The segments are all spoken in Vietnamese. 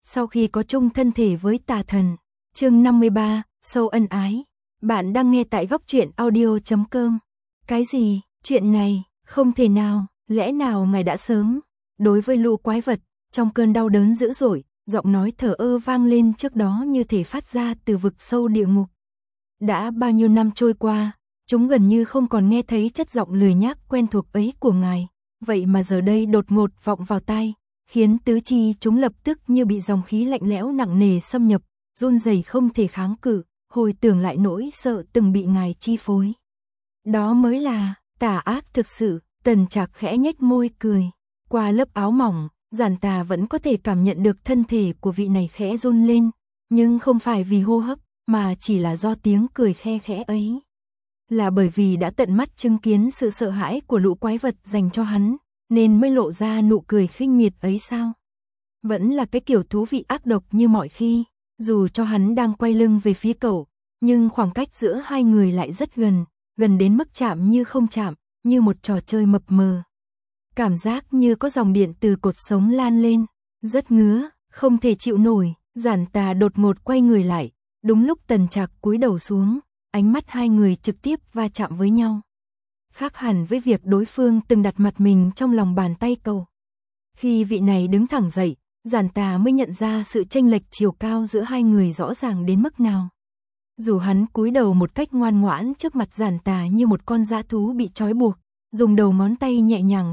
sau khi có chung thân thể với tà thần. Chương 53, sâu ân ái. Bạn đang nghe tại góc truyện audio.com. Cái gì? Chuyện này, không thể nào, lẽ nào ngài đã sớm? Đối với lũ quái vật, trong cơn đau đớn dữ dội, giọng nói thờ ơ vang lên trước đó như thể phát ra từ vực sâu địa ngục. Đã bao nhiêu năm trôi qua, chúng gần như không còn nghe thấy chất giọng lười nhác quen thuộc ấy của ngài, vậy mà giờ đây đột ngột vọng vào tai, khiến tứ chi chúng lập tức như bị dòng khí lạnh lẽo nặng nề xâm nhập, run rẩy không thể kháng cự, hồi tưởng lại nỗi sợ từng bị ngài chi phối. Đó mới là tà ác thực sự. Tần Trạc khẽ nhếch môi cười, qua lớp áo mỏng, Giản Tà vẫn có thể cảm nhận được thân thể của vị này khẽ run lên, nhưng không phải vì hô hấp, mà chỉ là do tiếng cười khe khẽ ấy. Là bởi vì đã tận mắt chứng kiến sự sợ hãi của lũ quái vật dành cho hắn, nên mới lộ ra nụ cười khinh miệt ấy sao? Vẫn là cái kiểu thú vị ác độc như mọi khi, dù cho hắn đang quay lưng về phía cậu, nhưng khoảng cách giữa hai người lại rất gần, gần đến mức chạm như không chạm, như một trò chơi mập mờ. Cảm giác như có dòng điện từ cột sống lan lên, rất ngứa, không thể chịu nổi. Giản Tà đột ngột quay người lại, đúng lúc Tần Trạc cúi đầu xuống, ánh mắt hai người trực tiếp va chạm với nhau. Khác hẳn với việc đối phương từng đặt mặt mình trong lòng bàn tay cậu. Khi vị này đứng thẳng dậy, Giản Tà mới nhận ra sự chênh lệch chiều cao giữa hai người rõ ràng đến mức nào. Dù hắn cúi đầu một cách ngoan ngoãn trước mặt Giản Tà như một con dã thú bị trói buộc, dùng đầu ngón tay nhẹ nhàng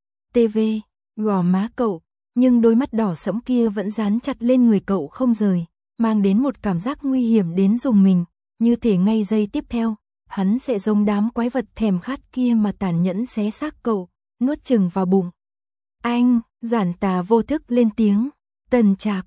gò má cậu, nhưng đôi mắt đỏ sẫm kia vẫn dán chặt lên người cậu không rời, mang đến một cảm giác nguy hiểm đến rùng mình, như thể ngay giây tiếp theo, hắn sẽ giống đám quái vật thèm khát kia mà tàn nhẫn xé xác cậu, nuốt chừng vào bụng. Anh, Giản Tà vô thức lên tiếng. Tần Trạc,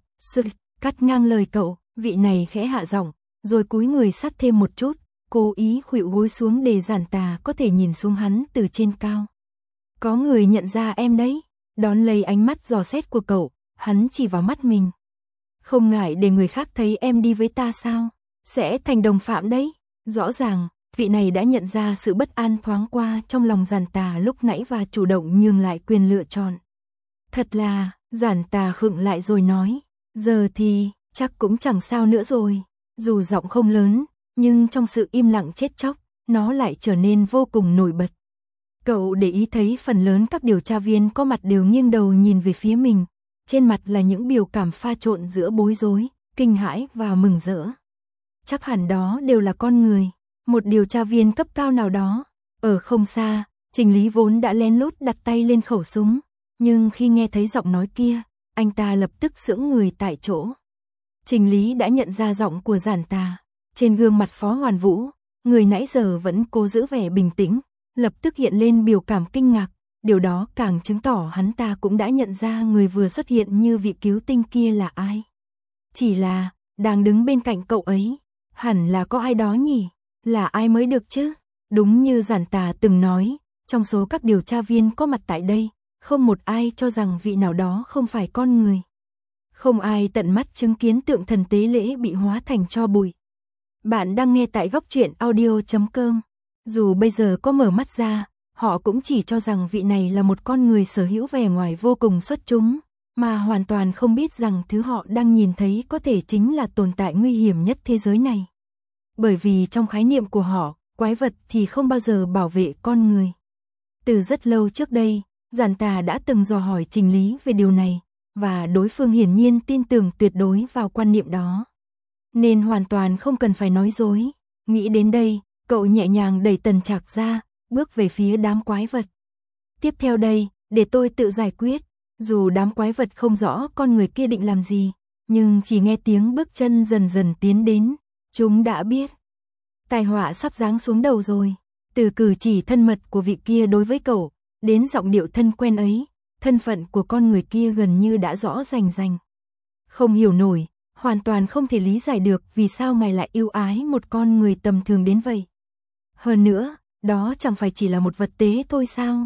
cắt ngang lời cậu, vị này khẽ hạ giọng, rồi cúi người sát thêm một chút, cố ý khuỵu gối xuống để Giản Tà có thể nhìn xuống hắn từ trên cao. Có người nhận ra em đấy. Đón lấy ánh mắt dò xét của cậu, hắn chỉ vào mắt mình. Không ngại để người khác thấy em đi với ta sao? Sẽ thành đồng phạm đấy. Rõ ràng, vị này đã nhận ra sự bất an thoáng qua trong lòng Giản Tà lúc nãy và chủ động nhường lại quyền lựa chọn. Thật là, Giản Tà khựng lại rồi nói, giờ thì, chắc cũng chẳng sao nữa rồi. Dù giọng không lớn, nhưng trong sự im lặng chết chóc, nó lại trở nên vô cùng nổi bật. Cậu để ý thấy phần lớn các điều tra viên có mặt đều nghiêng đầu nhìn về phía mình, trên mặt là những biểu cảm pha trộn giữa bối rối, kinh hãi và mừng rỡ. Chắc hẳn đó đều là con người, một điều tra viên cấp cao nào đó. Ở không xa, Trình Lý vốn đã lén lút đặt tay lên khẩu súng, nhưng khi nghe thấy giọng nói kia, anh ta lập tức sững người tại chỗ. Trình Lý đã nhận ra giọng của Giản Tà, trên gương mặt Phó Hoàn Vũ, người nãy giờ vẫn cố giữ vẻ bình tĩnh, lập tức hiện lên biểu cảm kinh ngạc, điều đó càng chứng tỏ hắn ta cũng đã nhận ra người vừa xuất hiện như vị cứu tinh kia là ai. Chỉ là, đang đứng bên cạnh cậu ấy, hẳn là có ai đó nhỉ, là ai mới được chứ? Đúng như Giản Tà từng nói, trong số các điều tra viên có mặt tại đây, không một ai cho rằng vị nào đó không phải con người. Không ai tận mắt chứng kiến tượng thần tế lễ bị hóa thành tro bụi. Bạn đang nghe tại góc truyện audio.com. Dù bây giờ có mở mắt ra, họ cũng chỉ cho rằng vị này là một con người sở hữu vẻ ngoài vô cùng xuất chúng, mà hoàn toàn không biết rằng thứ họ đang nhìn thấy có thể chính là tồn tại nguy hiểm nhất thế giới này. Bởi vì trong khái niệm của họ, quái vật thì không bao giờ bảo vệ con người. Từ rất lâu trước đây, Giản Tà đã từng dò hỏi Trình Lý về điều này, và đối phương hiển nhiên tin tưởng tuyệt đối vào quan niệm đó. Nên hoàn toàn không cần phải nói dối. Nghĩ đến đây, cậu nhẹ nhàng đẩy Tần Trạc ra, bước về phía đám quái vật. Tiếp theo đây, để tôi tự giải quyết. Dù đám quái vật không rõ con người kia định làm gì, nhưng chỉ nghe tiếng bước chân dần dần tiến đến, chúng đã biết tai họa sắp giáng xuống đầu rồi. Từ cử chỉ thân mật của vị kia đối với cậu, đến giọng điệu thân quen ấy, thân phận của con người kia gần như đã rõ rành rành. Không hiểu nổi, hoàn toàn không thể lý giải được vì sao ngài lại yêu ái một con người tầm thường đến vậy. Hơn nữa, đó chẳng phải chỉ là một vật tế thôi sao?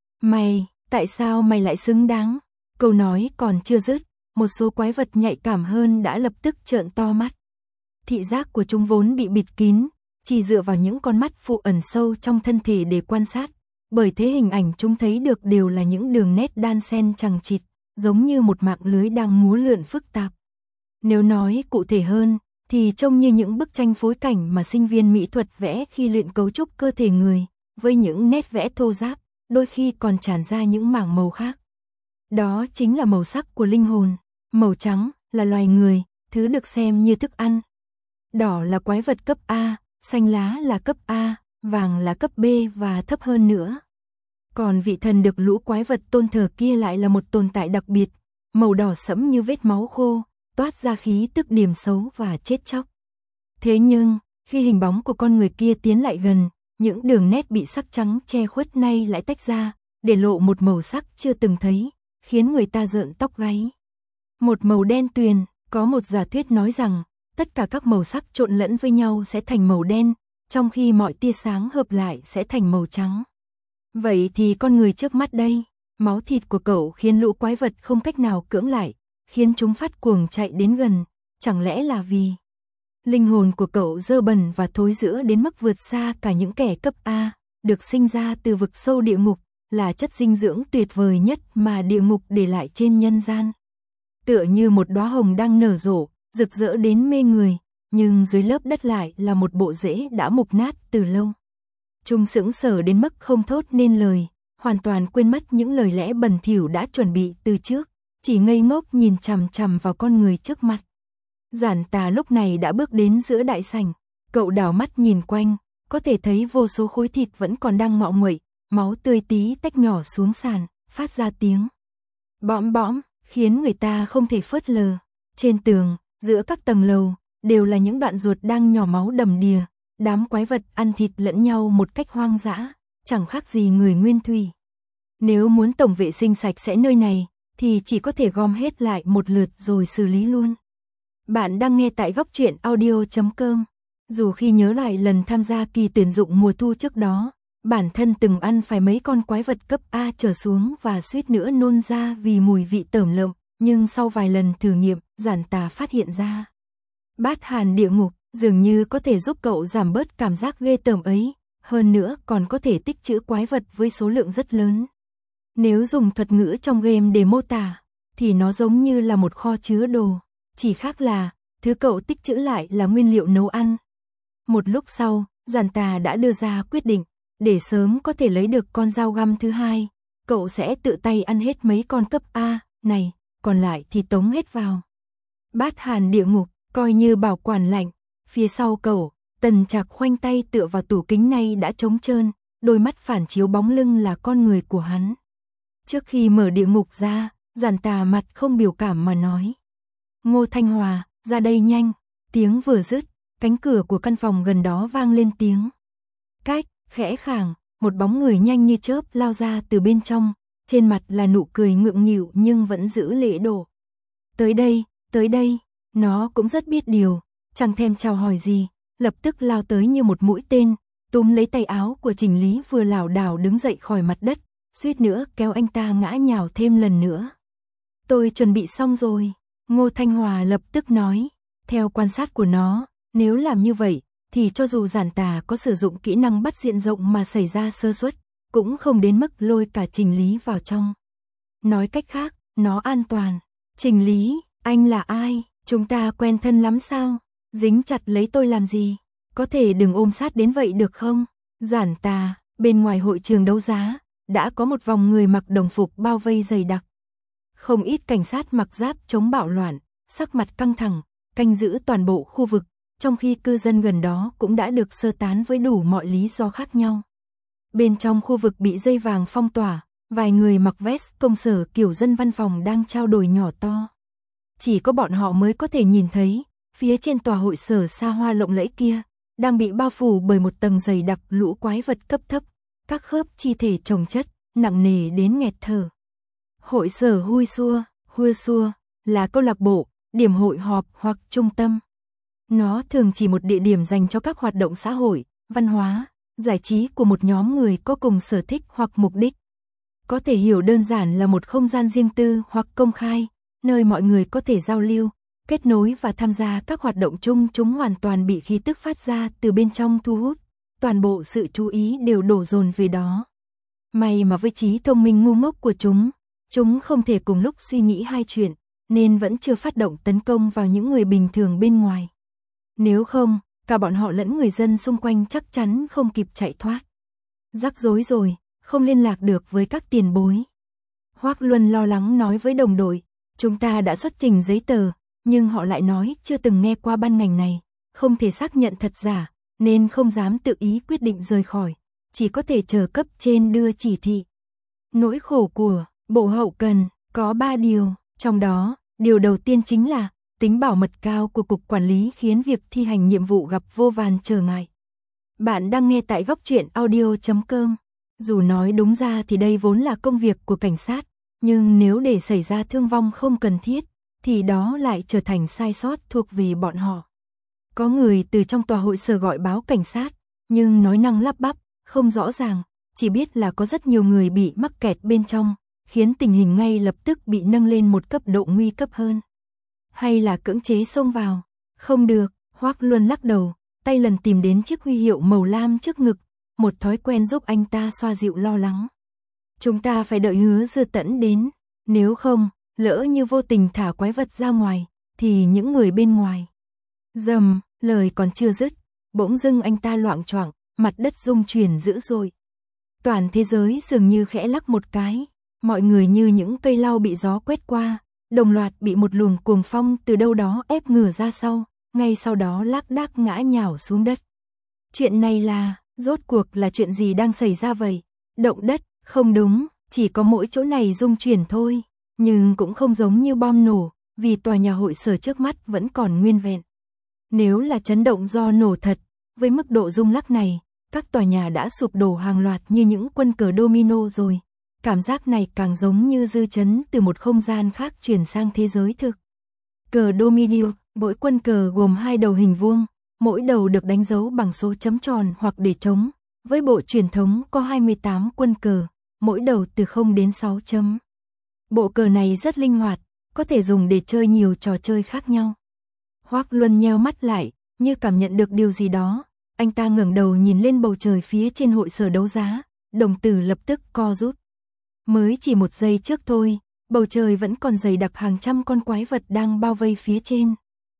Tại sao mày lại xứng đáng? Câu nói còn chưa dứt, một số quái vật nhạy cảm hơn đã lập tức trợn to mắt. Thị giác của chúng vốn bị bịt kín, chỉ dựa vào những con mắt phụ ẩn sâu trong thân thể để quan sát, bởi thế hình ảnh chúng thấy được đều là những đường nét đan xen chằng chịt, giống như một mạng lưới đang múa lượn phức tạp. Nếu nói cụ thể hơn, thì trông như những bức tranh phối cảnh mà sinh viên mỹ thuật vẽ khi luyện cấu trúc cơ thể người, với những nét vẽ thô ráp, đôi khi còn tràn ra những mảng màu khác. Đó chính là màu sắc của linh hồn. Màu trắng là loài người, thứ được xem như thức ăn. Đỏ là quái vật cấp A, xanh lá là cấp A, vàng là cấp B và thấp hơn nữa. Còn vị thần được lũ quái vật tôn thờ kia lại là một tồn tại đặc biệt, màu đỏ sẫm như vết máu khô, toát ra khí tức điềm xấu và chết chóc. Thế nhưng, khi hình bóng của con người kia tiến lại gần, những đường nét bị sắc trắng che khuất nay lại tách ra, để lộ một màu sắc chưa từng thấy, khiến người ta rợn tóc gáy. Một màu đen tuyền, có một giả thuyết nói rằng, tất cả các màu sắc trộn lẫn với nhau sẽ thành màu đen, trong khi mọi tia sáng hợp lại sẽ thành màu trắng. Vậy thì con người trước mắt đây, máu thịt của cậu khiến lũ quái vật không cách nào cưỡng lại, khiến chúng phát cuồng chạy đến gần, chẳng lẽ là vì linh hồn của cậu dơ bẩn và thối rữa đến mức vượt xa cả những kẻ cấp A, được sinh ra từ vực sâu địa ngục, là chất dinh dưỡng tuyệt vời nhất mà địa ngục để lại trên nhân gian. Tựa như một đóa hồng đang nở rộ, rực rỡ đến mê người, nhưng dưới lớp đất lại là một bộ rễ đã mục nát từ lâu. Chúng sững sờ đến mức không thốt nên lời, hoàn toàn quên mất những lời lẽ bẩn thỉu đã chuẩn bị từ trước, chỉ ngây ngốc nhìn chằm chằm vào con người trước mặt. Giản Tà lúc này đã bước đến giữa đại sảnh, cậu đảo mắt nhìn quanh, có thể thấy vô số khối thịt vẫn còn đang ngọ nguậy, máu tươi tí tách nhỏ xuống sàn, phát ra tiếng bõm bõm, khiến người ta không thể phớt lờ. Trên tường, giữa các tầng lầu, đều là những đoạn ruột đang nhỏ máu đầm đìa, đám quái vật ăn thịt lẫn nhau một cách hoang dã, chẳng khác gì người nguyên thủy. Nếu muốn tổng vệ sinh sạch sẽ nơi này, thì chỉ có thể gom hết lại một lượt rồi xử lý luôn. Bạn đang nghe tại Góc Truyện Audio.com. Dù khi nhớ lại lần tham gia kỳ tuyển dụng mùa thu trước đó, bản thân từng ăn phải mấy con quái vật cấp A trở xuống và suýt nữa nôn ra vì mùi vị tởm lợm, nhưng sau vài lần thử nghiệm, Giản Tà phát hiện ra Bát Hàn địa ngục dường như có thể giúp cậu giảm bớt cảm giác ghê tởm ấy, hơn nữa còn có thể tích trữ quái vật với số lượng rất lớn. Nếu dùng thuật ngữ trong game để mô tả, thì nó giống như là một kho chứa đồ, chỉ khác là thứ cậu tích trữ lại là nguyên liệu nấu ăn. Một lúc sau, Giản Tà đã đưa ra quyết định, để sớm có thể lấy được con dao găm thứ hai, cậu sẽ tự tay ăn hết mấy con cấp A này, còn lại thì tống hết vào Bát Hàn địa ngục, coi như bảo quản lạnh. Phía sau cậu, Tần Trạc khoanh tay tựa vào tủ kính này đã trống trơn, đôi mắt phản chiếu bóng lưng là con người của hắn. Trước khi mở địa ngục ra, Giản Tà mặt không biểu cảm mà nói: Ngô Thanh Hòa, ra đây nhanh. Tiếng vừa dứt, cánh cửa của căn phòng gần đó vang lên tiếng cách, khẽ khàng, một bóng người nhanh như chớp lao ra từ bên trong, trên mặt là nụ cười ngượng nghịu nhưng vẫn giữ lễ độ. Tới đây, nó cũng rất biết điều, chẳng thèm chào hỏi gì, lập tức lao tới như một mũi tên, túm lấy tay áo của Trình Lý vừa lảo đảo đứng dậy khỏi mặt đất, suýt nữa kéo anh ta ngã nhào thêm lần nữa. Tôi chuẩn bị xong rồi, Ngô Thanh Hòa lập tức nói. Theo quan sát của nó, nếu làm như vậy, thì cho dù Giản Tà có sử dụng kỹ năng bắt diện rộng mà xảy ra sơ suất, cũng không đến mức lôi cả Trình Lý vào trong. Nói cách khác, nó an toàn. Trình Lý, anh là ai? Chúng ta quen thân lắm sao? Dính chặt lấy tôi làm gì? Có thể đừng ôm sát đến vậy được không? Giản Tà, bên ngoài hội trường đấu giá, đã có một vòng người mặc đồng phục bao vây dày đặc. Không ít cảnh sát mặc giáp chống bạo loạn, sắc mặt căng thẳng, canh giữ toàn bộ khu vực, trong khi cư dân gần đó cũng đã được sơ tán với đủ mọi lý do khác nhau. Bên trong khu vực bị dây vàng phong tỏa, vài người mặc vest công sở kiểu dân văn phòng đang trao đổi nhỏ to. Chỉ có bọn họ mới có thể nhìn thấy, phía trên tòa hội sở xa hoa lộng lẫy kia, đang bị bao phủ bởi một tầng dày đặc lũ quái vật cấp thấp, các khớp chi thể chồng chất, nặng nề đến nghẹt thở. Hội sở Hua Xua là câu lạc bộ, điểm hội họp hoặc trung tâm. Nó thường chỉ một địa điểm dành cho các hoạt động xã hội, văn hóa, giải trí của một nhóm người có cùng sở thích hoặc mục đích. Có thể hiểu đơn giản là một không gian riêng tư hoặc công khai, nơi mọi người có thể giao lưu, kết nối và tham gia các hoạt động chung. Chúng hoàn toàn bị khí tức phát ra từ bên trong thu hút, toàn bộ sự chú ý đều đổ dồn về đó. May mà với trí thông minh ngu ngốc của chúng, Chúng không thể cùng lúc suy nghĩ hai chuyện, nên vẫn chưa phát động tấn công vào những người bình thường bên ngoài. Nếu không, cả bọn họ lẫn người dân xung quanh chắc chắn không kịp chạy thoát. Rắc rối rồi, không liên lạc được với các tiền bối. Hoắc Luân lo lắng nói với đồng đội, chúng ta đã xuất trình giấy tờ, nhưng họ lại nói chưa từng nghe qua ban ngành này, không thể xác nhận thật giả, nên không dám tự ý quyết định rời khỏi, chỉ có thể chờ cấp trên đưa chỉ thị. Nỗi khổ của Bộ Hậu Cần có 3 điều, trong đó, điều đầu tiên chính là tính bảo mật cao của Cục Quản lý khiến việc thi hành nhiệm vụ gặp vô vàn trở ngại. Bạn đang nghe tại góc truyện audio.com. Dù nói đúng ra thì đây vốn là công việc của cảnh sát, nhưng nếu để xảy ra thương vong không cần thiết, thì đó lại trở thành sai sót thuộc về bọn họ. Có người từ trong tòa hội sở gọi báo cảnh sát, nhưng nói năng lắp bắp, không rõ ràng, chỉ biết là có rất nhiều người bị mắc kẹt bên trong, khiến tình hình ngay lập tức bị nâng lên một cấp độ nguy cấp hơn. Hay là cưỡng chế xông vào? Không được, Hoắc Luân lắc đầu, tay lần tìm đến chiếc huy hiệu màu lam trước ngực, một thói quen giúp anh ta xoa dịu lo lắng. Chúng ta phải đợi Hứa Dư Tẫn đến, nếu không, lỡ như vô tình thả quái vật ra ngoài, thì những người bên ngoài. Dầm, lời còn chưa dứt, bỗng dưng anh ta loạng choạng, mặt đất rung chuyển dữ dội. Toàn thế giới dường như khẽ lắc một cái, mọi người như những cây lau bị gió quét qua, đồng loạt bị một luồng cuồng phong từ đâu đó ép ngửa ra sau, ngay sau đó lác đác ngã nhào xuống đất. Chuyện này là, rốt cuộc là chuyện gì đang xảy ra vậy? Động đất, không đúng, chỉ có mỗi chỗ này rung chuyển thôi, nhưng cũng không giống như bom nổ, vì tòa nhà hội sở trước mắt vẫn còn nguyên vẹn. Nếu là chấn động do nổ thật, với mức độ rung lắc này, các tòa nhà đã sụp đổ hàng loạt như những quân cờ domino rồi. Cảm giác này càng giống như dư chấn từ một không gian khác chuyển sang thế giới thực. Cờ domino, mỗi quân cờ gồm 2 đầu hình vuông, mỗi đầu được đánh dấu bằng số chấm tròn hoặc để trống. Với bộ truyền thống có 28 quân cờ, mỗi đầu từ 0 đến 6 chấm. Bộ cờ này rất linh hoạt, có thể dùng để chơi nhiều trò chơi khác nhau. Hoắc Luân nheo mắt lại, như cảm nhận được điều gì đó. Anh ta ngẩng đầu nhìn lên bầu trời phía trên hội sở đấu giá, đồng tử lập tức co rút. Mới chỉ 1 giây trước thôi, bầu trời vẫn còn dày đặc hàng trăm con quái vật đang bao vây phía trên.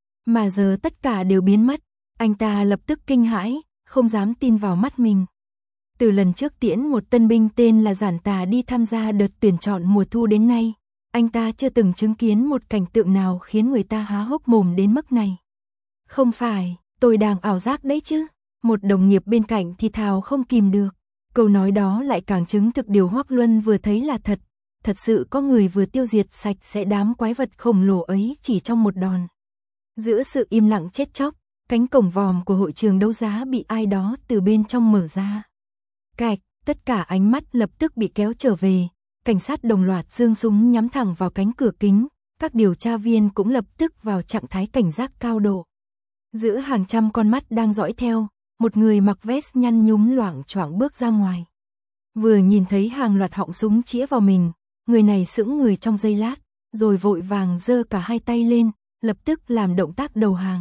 Mà giờ tất cả đều biến mất, anh ta lập tức kinh hãi, không dám tin vào mắt mình. Từ lần trước tiễn một tân binh tên là Giản Tà đi tham gia đợt tuyển chọn mùa thu đến nay, anh ta chưa từng chứng kiến một cảnh tượng nào khiến người ta há hốc mồm đến mức này. Không phải, tôi đang ảo giác đấy chứ, một đồng nghiệp bên cạnh thì thào không kìm được. Câu nói đó lại càng chứng thực điều Hoắc Luân vừa thấy là thật. Thật sự có người vừa tiêu diệt sạch sẽ đám quái vật khổng lồ ấy chỉ trong một đòn. Giữa sự im lặng chết chóc, cánh cổng vòm của hội trường đấu giá bị ai đó từ bên trong mở ra. Cạch, tất cả ánh mắt lập tức bị kéo trở về, cảnh sát đồng loạt giương súng nhắm thẳng vào cánh cửa kính, các điều tra viên cũng lập tức vào trạng thái cảnh giác cao độ. Giữa hàng trăm con mắt đang dõi theo, một người mặc vest nhăn nhúm loạng choạng bước ra ngoài. Vừa nhìn thấy hàng loạt họng súng chĩa vào mình, người này sững người trong giây lát, rồi vội vàng giơ cả hai tay lên, lập tức làm động tác đầu hàng.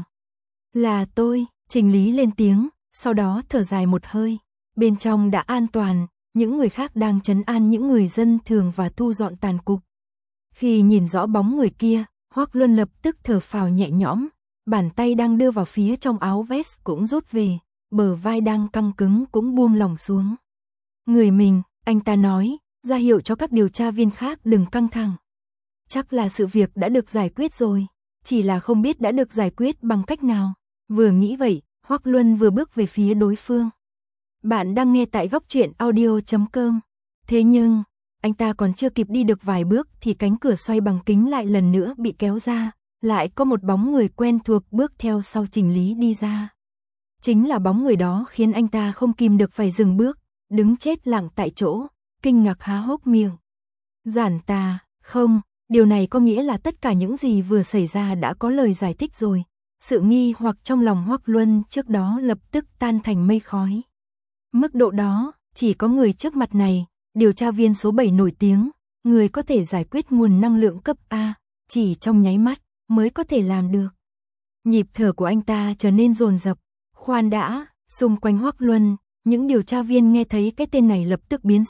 Là tôi, Trình Lý lên tiếng, sau đó thở dài một hơi. Bên trong đã an toàn, những người khác đang trấn an những người dân thường và thu dọn tàn cục. Khi nhìn rõ bóng người kia, Hoắc Luân lập tức thở phào nhẹ nhõm, bàn tay đang đưa vào phía trong áo vest cũng rút về, bờ vai đang căng cứng cũng buông lỏng xuống. Người mình, anh ta nói, ra hiệu cho các điều tra viên khác đừng căng thẳng. Chắc là sự việc đã được giải quyết rồi, chỉ là không biết đã được giải quyết bằng cách nào. Vừa nghĩ vậy, Hoắc Luân vừa bước về phía đối phương. Bạn đang nghe tại góc truyện audio.com. Thế nhưng, anh ta còn chưa kịp đi được vài bước thì cánh cửa xoay bằng kính lại lần nữa bị kéo ra, lại có một bóng người quen thuộc bước theo sau Trình Lý đi ra. Chính là bóng người đó khiến anh ta không kìm được phải dừng bước, đứng chết lặng tại chỗ, kinh ngạc há hốc miệng. Giản Tà, không, điều này có nghĩa là tất cả những gì vừa xảy ra đã có lời giải thích rồi. Sự nghi hoặc trong lòng Hoắc Luân trước đó lập tức tan thành mây khói. Mức độ đó, chỉ có người trước mặt này, điều tra viên số 7 nổi tiếng, người có thể giải quyết nguồn năng lượng cấp A, chỉ trong nháy mắt, mới có thể làm được. Nhịp thở của anh ta trở nên dồn dập. Khoan đã, xung quanh Hoắc Luân, những điều tra viên nghe thấy cái tên này lập tức biến sắc,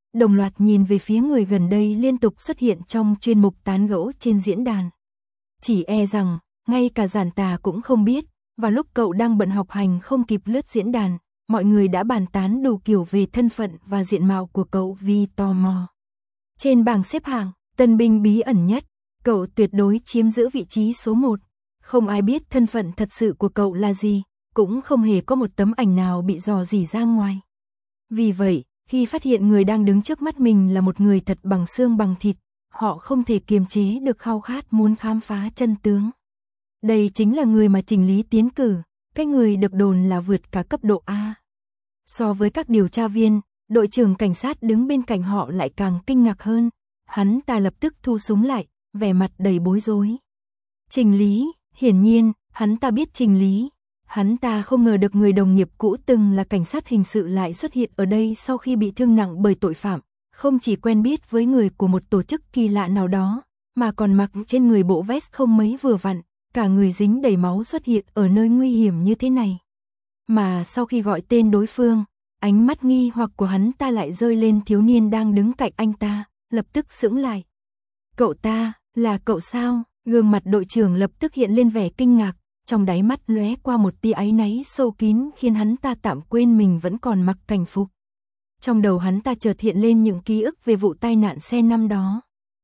đồng loạt nhìn về phía người gần đây liên tục xuất hiện trong chuyên mục tán gẫu trên diễn đàn. Chỉ e rằng, ngay cả Giản Tà cũng không biết, vào lúc cậu đang bận học hành không kịp lướt diễn đàn, mọi người đã bàn tán đủ kiểu về thân phận và diện mạo của cậu vì tò mò. Trên bảng xếp hạng, tân binh bí ẩn nhất, cậu tuyệt đối chiếm giữ vị trí số 1. Không ai biết thân phận thật sự của cậu là gì, cũng không hề có một tấm ảnh nào bị rò rỉ ra ngoài. Vì vậy, khi phát hiện người đang đứng trước mắt mình là một người thật bằng xương bằng thịt, họ không thể kiềm chế được khao khát muốn khám phá chân tướng. Đây chính là người mà Trình Lý tiến cử, cái người được đồn là vượt cả cấp độ A. So với các điều tra viên, đội trưởng cảnh sát đứng bên cạnh họ lại càng kinh ngạc hơn, hắn ta lập tức thu súng lại, vẻ mặt đầy bối rối. Trình Lý, hiển nhiên, hắn ta biết Trình Lý. Hắn ta không ngờ được người đồng nghiệp cũ từng là cảnh sát hình sự lại xuất hiện ở đây sau khi bị thương nặng bởi tội phạm, không chỉ quen biết với người của một tổ chức kỳ lạ nào đó, mà còn mặc trên người bộ vest không mấy vừa vặn, cả người dính đầy máu xuất hiện ở nơi nguy hiểm như thế này. Mà sau khi gọi tên đối phương, ánh mắt nghi hoặc của hắn ta lại rơi lên thiếu niên đang đứng cạnh anh ta, lập tức sững lại. Cậu ta, là cậu sao? Gương mặt đội trưởng lập tức hiện lên vẻ kinh ngạc, trong đáy mắt lóe qua một tia áy náy sâu kín khiến hắn ta tạm quên mình vẫn còn mặc cảnh phục. Trong đầu hắn ta chợt hiện lên những ký ức về vụ tai nạn xe năm đó.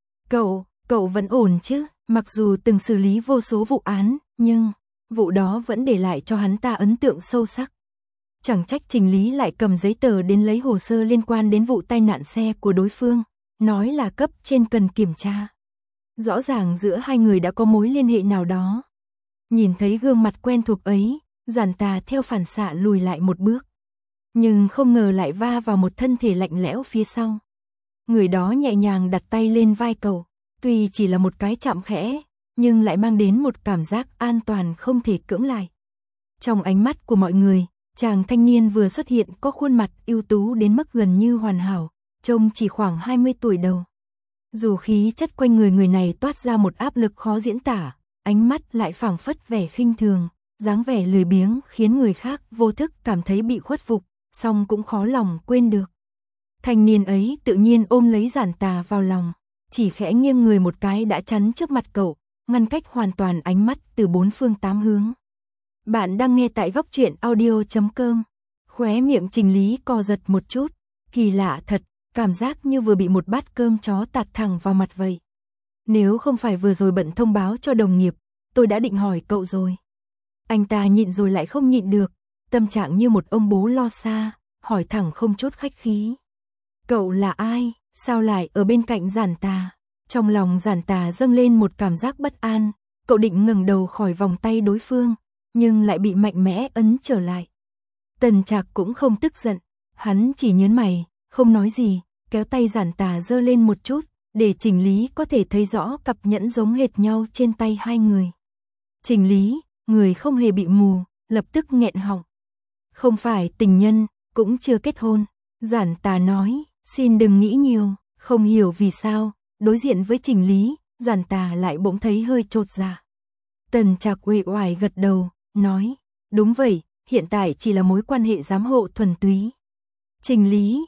Cậu vẫn ổn chứ? Mặc dù từng xử lý vô số vụ án, nhưng vụ đó vẫn để lại cho hắn ta ấn tượng sâu sắc. Chẳng trách Trình Lý lại cầm giấy tờ đến lấy hồ sơ liên quan đến vụ tai nạn xe của đối phương, nói là cấp trên cần kiểm tra. Rõ ràng giữa hai người đã có mối liên hệ nào đó. Nhìn thấy gương mặt quen thuộc ấy, Giản Tà theo phản xạ lùi lại một bước. Nhưng không ngờ lại va vào một thân thể lạnh lẽo phía sau. Người đó nhẹ nhàng đặt tay lên vai cậu, tuy chỉ là một cái chạm khẽ, nhưng lại mang đến một cảm giác an toàn không thể cưỡng lại. Trong ánh mắt của mọi người, chàng thanh niên vừa xuất hiện có khuôn mặt ưu tú đến mức gần như hoàn hảo, trông chỉ khoảng 20 tuổi đầu. Dù khí chất quanh người này toát ra một áp lực khó diễn tả, ánh mắt lại phảng phất vẻ khinh thường, dáng vẻ lười biếng khiến người khác vô thức cảm thấy bị khuất phục, song cũng khó lòng quên được. Thanh niên ấy tự nhiên ôm lấy Giản Tà vào lòng, chỉ khẽ nghiêng người một cái đã chắn trước mặt cậu, ngăn cách hoàn toàn ánh mắt từ bốn phương tám hướng. Bạn đang nghe tại góc truyện audio.com. Khóe miệng Trình Lý co giật một chút, kỳ lạ thật, cảm giác như vừa bị một bát cơm chó tạt thẳng vào mặt vậy. Nếu không phải vừa rồi bận thông báo cho đồng nghiệp, tôi đã định hỏi cậu rồi. Anh ta nhịn rồi lại không nhịn được, tâm trạng như một ông bố lo xa, hỏi thẳng không chút khách khí. Cậu là ai, sao lại ở bên cạnh Giản Tà? Trong lòng Giản Tà dâng lên một cảm giác bất an, cậu định ngẩng đầu khỏi vòng tay đối phương, nhưng lại bị mạnh mẽ ấn trở lại. Tần Trạc cũng không tức giận, hắn chỉ nhớn mày, không nói gì, kéo tay Giản Tà giơ lên một chút, để Trình Lý có thể thấy rõ cặp nhẫn giống hệt nhau trên tay hai người. Trình Lý, người không hề bị mù, lập tức nghẹn họng. Không phải tình nhân, cũng chưa kết hôn. Giản Tà nói, xin đừng nghĩ nhiều, không hiểu vì sao, đối diện với Trình Lý, Giản Tà lại bỗng thấy hơi chột dạ. Tần Trạc uể oải gật đầu, nói, đúng vậy, hiện tại chỉ là mối quan hệ giám hộ thuần túy. Trình Lý,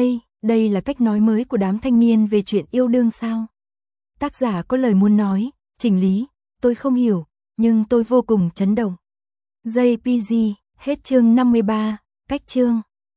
đây là cách nói mới của đám thanh niên về chuyện yêu đương sao? Tác giả có lời muốn nói, Trình Lý, tôi không hiểu, nhưng tôi vô cùng chấn động. JPG, hết chương 53, cách chương.